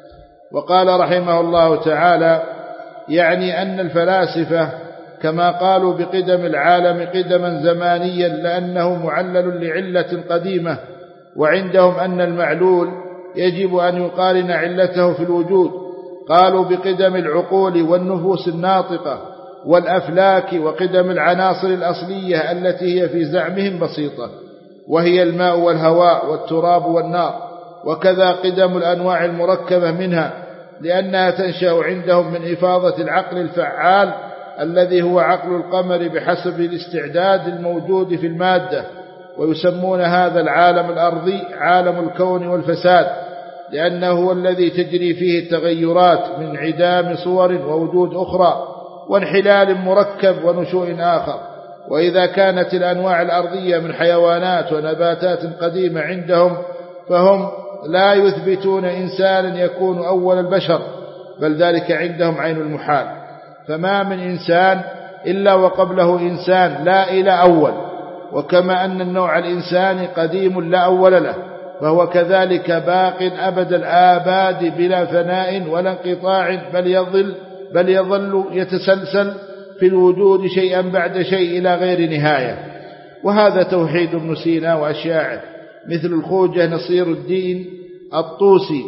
وقال رحمه الله تعالى: يعني أن الفلاسفة كما قالوا بقدم العالم قدما زمانيا لأنه معلل لعلة قديمة، وعندهم أن المعلول يجب أن يقارن علته في الوجود، قالوا بقدم العقول والنفوس الناطقة والأفلاك وقدم العناصر الأصلية التي هي في زعمهم بسيطة، وهي الماء والهواء والتراب والنار، وكذا قدم الأنواع المركبة منها، لأنها تنشأ عندهم من إفاضة العقل الفعال الذي هو عقل القمر بحسب الاستعداد الموجود في المادة. ويسمون هذا العالم الأرضي عالم الكون والفساد، لأنه هو الذي تجري فيه التغيرات من انعدام صور ووجود أخرى وانحلال مركب ونشوء آخر. وإذا كانت الأنواع الأرضية من حيوانات ونباتات قديمة عندهم، فهم لا يثبتون إنسانا يكون أول البشر، بل ذلك عندهم عين المحال، فما من إنسان إلا وقبله إنسان لا إلى أول. وكما أن النوع الإنساني قديم لا أول له، فهو كذلك باق أبد الآباد بلا فناء ولا انقطاع، بل يظل يتسلسل في في الوجود شيئا بعد شيء إلى غير نهاية. وهذا توحيد ابن سينا وأشياعه، مثل الخوجة نصير الدين الطوسي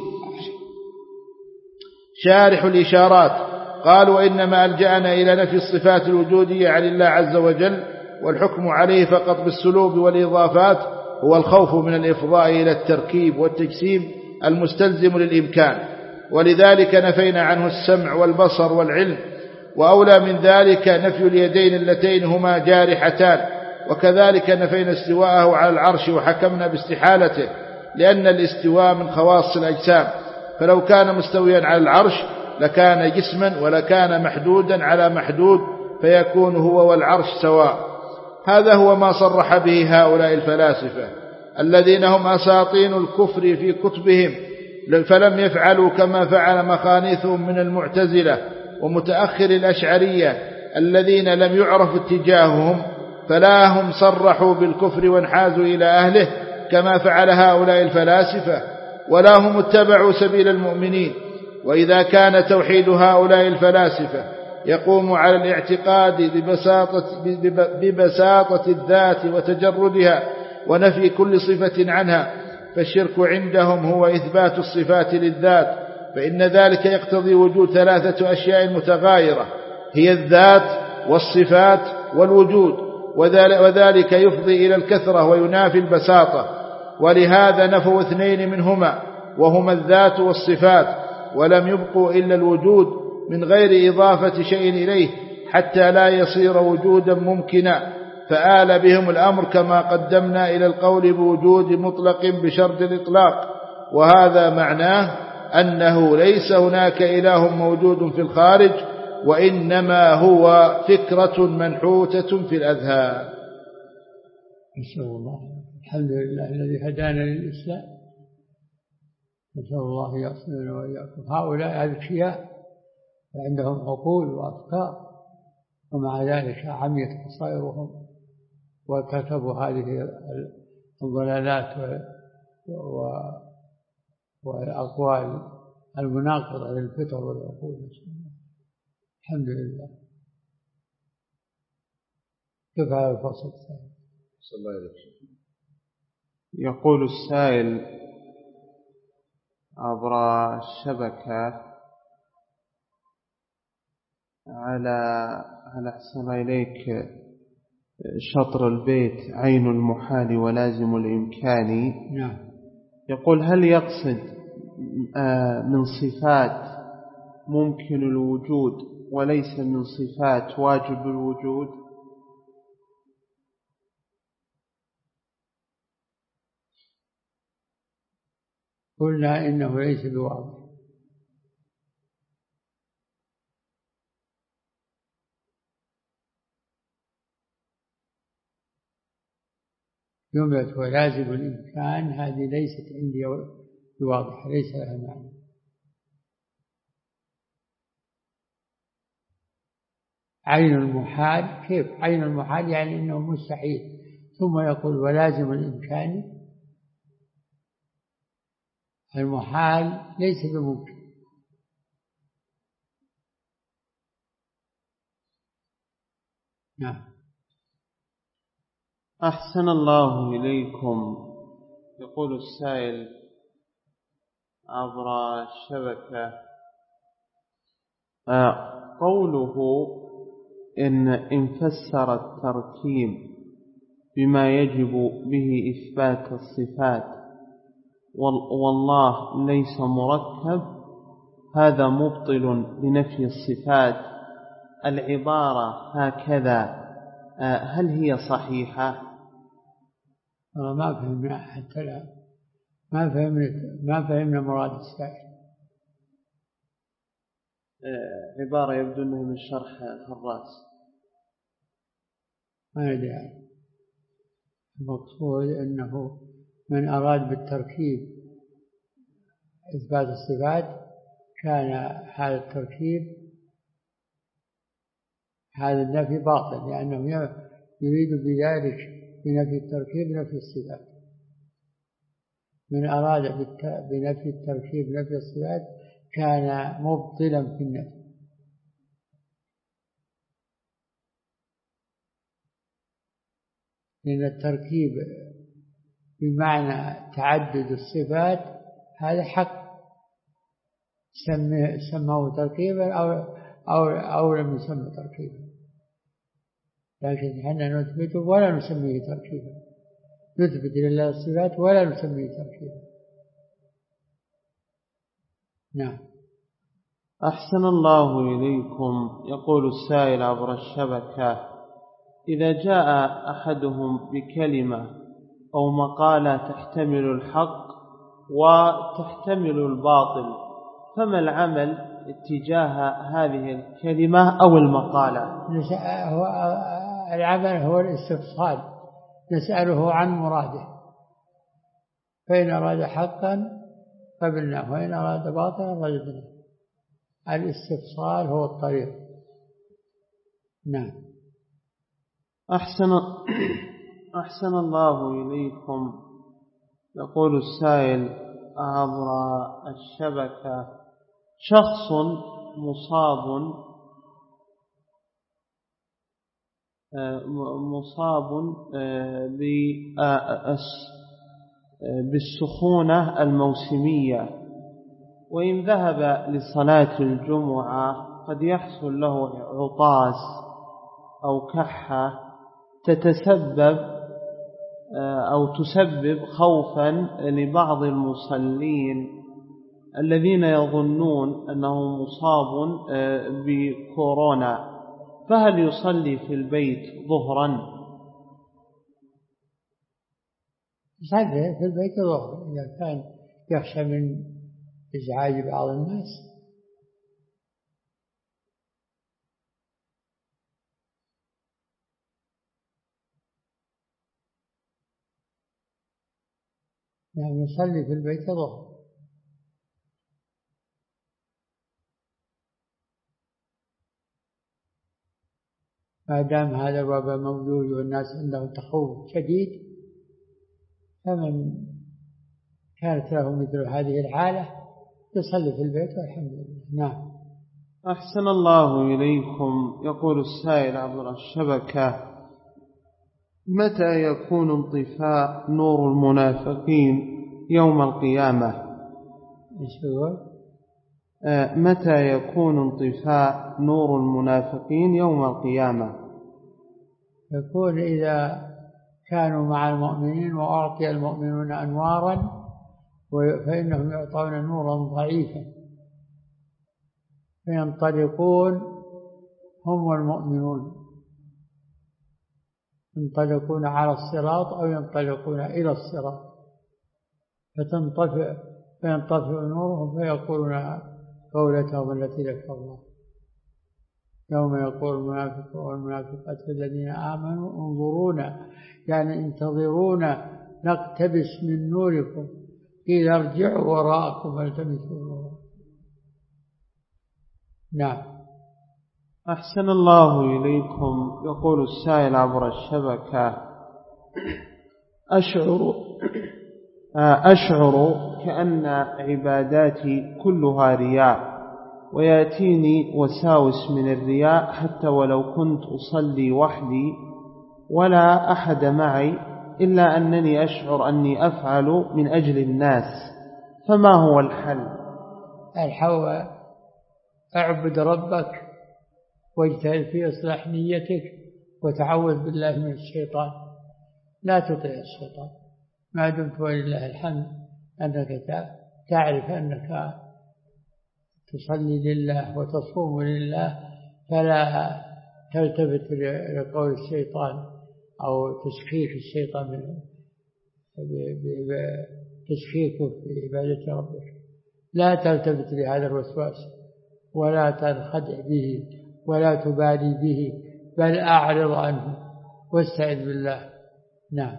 شارح الإشارات قال: وإنما ألجأنا إلى نفي الصفات الوجودية عن الله عز وجل، والحكم عليه فقط بالسلوب والإضافات هو الخوف من الإفضاء إلى التركيب والتجسيم المستلزم للإمكان، ولذلك نفينا عنه السمع والبصر والعلم. وأولى من ذلك نفي اليدين اللتين هما جارحتان، وكذلك نفينا استواءه على العرش وحكمنا باستحالته، لأن الاستواء من خواص الأجسام، فلو كان مستويا على العرش لكان جسما، ولكان محدودا على محدود، فيكون هو والعرش سواء. هذا هو ما صرح به هؤلاء الفلاسفة الذين هم أساطين الكفر في كتبهم، فلم يفعلوا كما فعل مخانيثهم من المعتزلة ومتأخر الأشعرية الذين لم يعرف اتجاههم، فلا هم صرحوا بالكفر وانحازوا إلى أهله كما فعل هؤلاء الفلاسفة، ولا هم اتبعوا سبيل المؤمنين. وإذا كان توحيد هؤلاء الفلاسفة يقوم على الاعتقاد ببساطة الذات وتجردها ونفي كل صفة عنها، فالشرك عندهم هو إثبات الصفات للذات، فإن ذلك يقتضي وجود ثلاثة أشياء متغايرة، هي الذات والصفات والوجود، وذلك يفضي إلى الكثرة وينافي البساطة. ولهذا نفوا اثنين منهما وهما الذات والصفات، ولم يبقوا إلا الوجود من غير إضافة شيء إليه حتى لا يصير وجودا ممكنا، فآل بهم الأمر كما قدمنا إلى القول بوجود مطلق بشرط الإطلاق. وهذا معناه أنه ليس هناك إله موجود في الخارج، وإنما هو فكرة منحوتة في الأذهان. نسأل الله. الحمد لله الذي هدانا للإسلام، نسأل الله يصلنا وإياكم. هؤلاء الأذكياء عندهم عقول وأفكار، ومع ذلك عميت بصائرهم وكتبوا هذه الضلالات والأقوال المناقضة للفطر والعقول. الحمد لله. كيف هذا الفصل الثاني؟ صلى الله عليه وسلم. يقول السائل عبر الشبكة: على أحسن إليك شطر البيت عين المحال ولازم الإمكان. نعم. يقول: هل يقصد من صفات ممكن الوجود وليس من صفات واجب الوجود؟ قلنا إنه ليس بواضح. جملة ولازم الإمكان هذه ليست عندي بواضحة، ليس لها معنى. عين المحال، كيف عين المحال؟ يعني إنه مستحيل، ثم يقول ولازم الإمكان. المحال ليس بممكن. نعم. أحسن الله إليكم. يقول السائل عبر الشبكة: قوله إن فسر التركيب بما يجب به إثبات الصفات والله ليس مركب، هذا مبطل لنفي الصفات. العبارة هكذا هل هي صحيحة؟ ما فهمنا حتى الآن، ما فهمنا مراد السائل. عبارة يبدو أنها من شرح فراس. ما ندري. المقصود أنه من أراد بالتركيب إثبات الصفات كان هذا التركيب، هذا النفي باطل، لأنه يريد بذلك بنفي التركيب نفي الصفات. من أراد بنفي التركيب نفي الصفات كان مبطلا في النفي. لأن التركيب بمعنى تعدد الصفات هذا حق، سموه تركيبا أو لم يسمى تركيبا، لكن احنا نثبته ولا نسميه تركيبا، نثبت لله الصفات ولا نسميه تركيبا. نعم. أحسن الله إليكم. يقول السائل عبر الشبكة: إذا جاء أحدهم بكلمة أو مقالة تحتمل الحق وتحتمل الباطل، فما العمل اتجاه هذه الكلمة أو المقالة؟ العمل هو الاستفصال، نسأله عن مراده، فإن أراد حقا قبلناه وإن أراد باطلا رددناه. الاستفصال هو الطريق. نعم. أحسن الله إليكم. يقول السائل عبر الشبكة: شخص مصاب بالسخونة الموسمية، وإن ذهب لصلاة الجمعة قد يحصل له عطاس أو كحة تسبب خوفا لبعض المصلين الذين يظنون أنه مصاب بكورونا، فهل يصلي في البيت ظهرا؟ يصلي في البيت ظهرا إذا كان يخشى من إزعاج بعض الناس. يعني يصلي في البيت ظهر. ما دام هذا الوباء موجود والناس عندهم تخوف شديد، فمن كانت له مثل هذه الحالة يصلي في البيت والحمد لله. نعم. أحسن الله إليكم. يقول السائل عبر الشبكة: متى يكون انطفاء نور المنافقين يوم القيامة؟ متى يكون انطفاء نور المنافقين يوم القيامة؟ يكون إذا كانوا مع المؤمنين وأعطي المؤمنون أنوارا فإنهم يعطون نورا ضعيفا فينطلقون هم والمؤمنون، ينطلقون على الصراط أو ينطلقون إلى الصراط، فينطفئ نورهم فيقولون قولتهم التي ذكر الله: يوم يقول المنافق والمنافقات الذين آمنوا انظرونا، يعني انتظرونا نقتبس من نوركم، قيل ارجعوا وراءكم فالتمسوا نورا. نعم. أحسن الله إليكم. يقول السائل عبر الشبكة: أشعر كأن عباداتي كلها رياء، ويأتيني وساوس من الرياء حتى ولو كنت أصلي وحدي ولا أحد معي، إلا أنني أشعر أني أفعل من أجل الناس، فما هو الحل؟ الحل اعبد ربك واجتهد في إصلاح نيتك وتعوذ بالله من الشيطان، لا تطع الشيطان ما دمت ولله الحمد أنك تعرف أنك تصلي لله وتصوم لله، فلا تلتفت لقول الشيطان أو تشكيك الشيطان تشكيكه في عبادة ربك. لا تلتفت لهذا الوسواس ولا تنخدع به ولا تبالي به، بل أعرض عنه واستعذ بالله. نعم.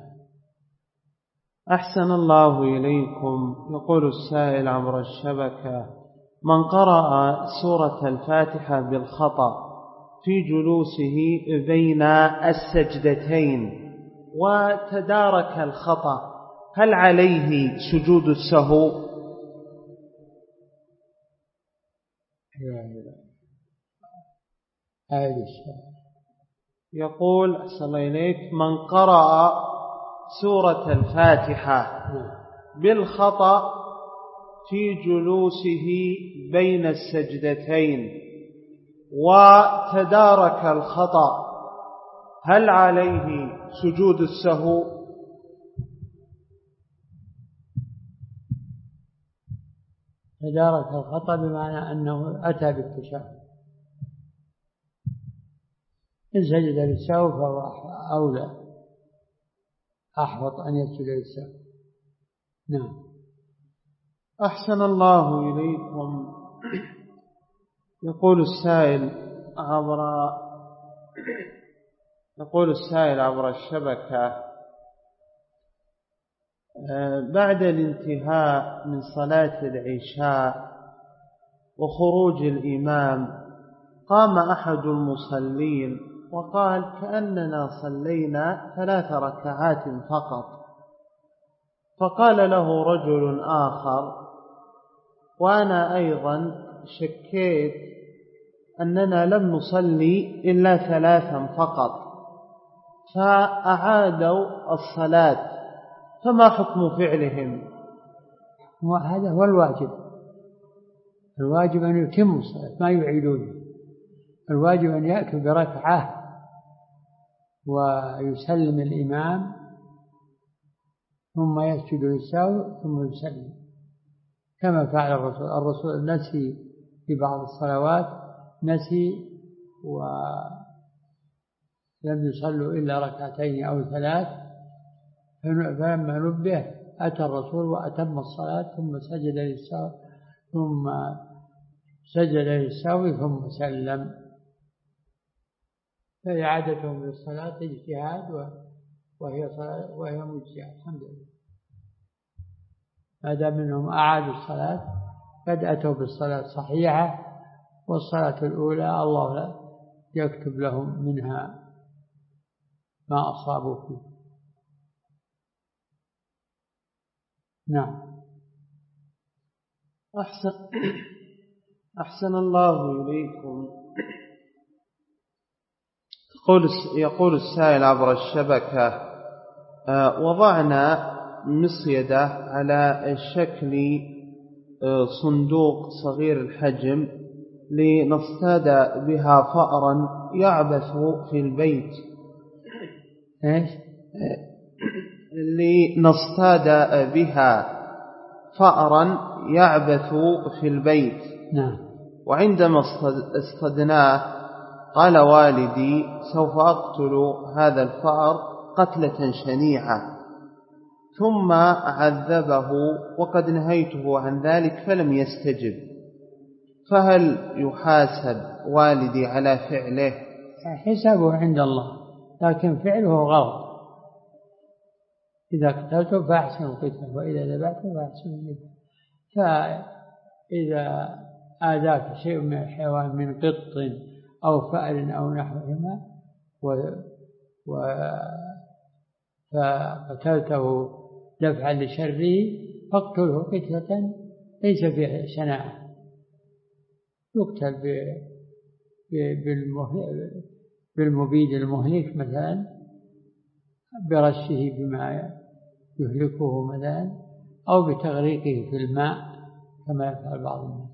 أحسن الله إليكم. يقول السائل عبر الشبكة: من قرأ سورة الفاتحة بالخطأ في جلوسه بين السجدتين وتدارك الخطأ، هل عليه سجود السهو؟ هذه الشيء يقول أحسن الله إليك: من قرأ سورة الفاتحة بالخطأ في جلوسه بين السجدتين وتدارك الخطأ، هل عليه سجود السهو؟ تدارك الخطأ بمعنى أنه أتى بالتشهد، إن سجد للسهو فهو أولى، أحوط أن يسجد للسهو. نعم. أحسن الله إليكم. يقول السائل عبر الشبكة: بعد الانتهاء من صلاة العشاء وخروج الإمام قام أحد المصلين وقال: كأننا صلينا 3 ركعات فقط. فقال له رجل آخر: وأنا أيضا شكيت أننا لم نصلي إلا 3 فقط، فأعادوا الصلاة، فما حكم فعلهم؟ وهذا هو الواجب. الواجب أن يتموا الصلاة، ما يعيدون. الواجب أن يأتوا بركعة ويسلم الإمام ثم يسجد للسهو ثم يسلم، كما فعل الرسول نسي في بعض الصلوات، نسي ولم يصلوا إلا 2 أو 3، فلما نبه أتى الرسول وأتم الصلاة ثم سجد للسهو ثم سلم. فإعادتهم للصلاة اجتهاد وهي مجزئة الحمد لله، ما دام منهم أعادوا الصلاة قد أتوا بالصلاة صحيحة، والصلاة الأولى الله لا يكتب لهم منها ما أصابوا فيه. نعم. أحسن الله إليكم. يقول السائل عبر الشبكة: وضعنا مصيدة على شكل صندوق صغير الحجم لنصطاد بها فأرا يعبث في البيت. إيش؟ لنصطاد بها فأرا يعبث في البيت. نعم. وعندما اصطدناه قال والدي: سوف أقتل هذا الفأر قتلة شنيعة، ثم عذبه وقد نهيته عن ذلك فلم يستجب، فهل يحاسب والدي على فعله؟ حسابه عند الله، لكن فعله غلط. إذا قتلته فأحسنوا قتله، وإذا ذبحته فأحسنوا ذبحه. فإذا آذاك شيء من الحيوان من قط أو فأر أو نحوهما فقتلته دفعا لشره فاقتله قتلة ليس فيها شناعة، يقتل بالمبيد المهلك مثلا، برشه بما يهلكه مثلا، أو بتغريقه في الماء كما يفعل بعض الناس.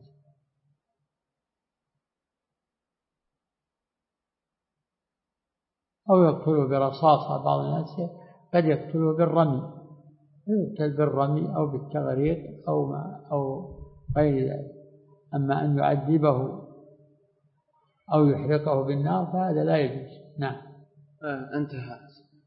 أو يقتله برصاصة، بعض الناس قد يقتله بالرمي، يقتل بالرمي أو بالتغريق أو غير ذلك. أما أن يعذبه أو يحرقه بالنار فهذا لا يجوز. نعم. انتهى.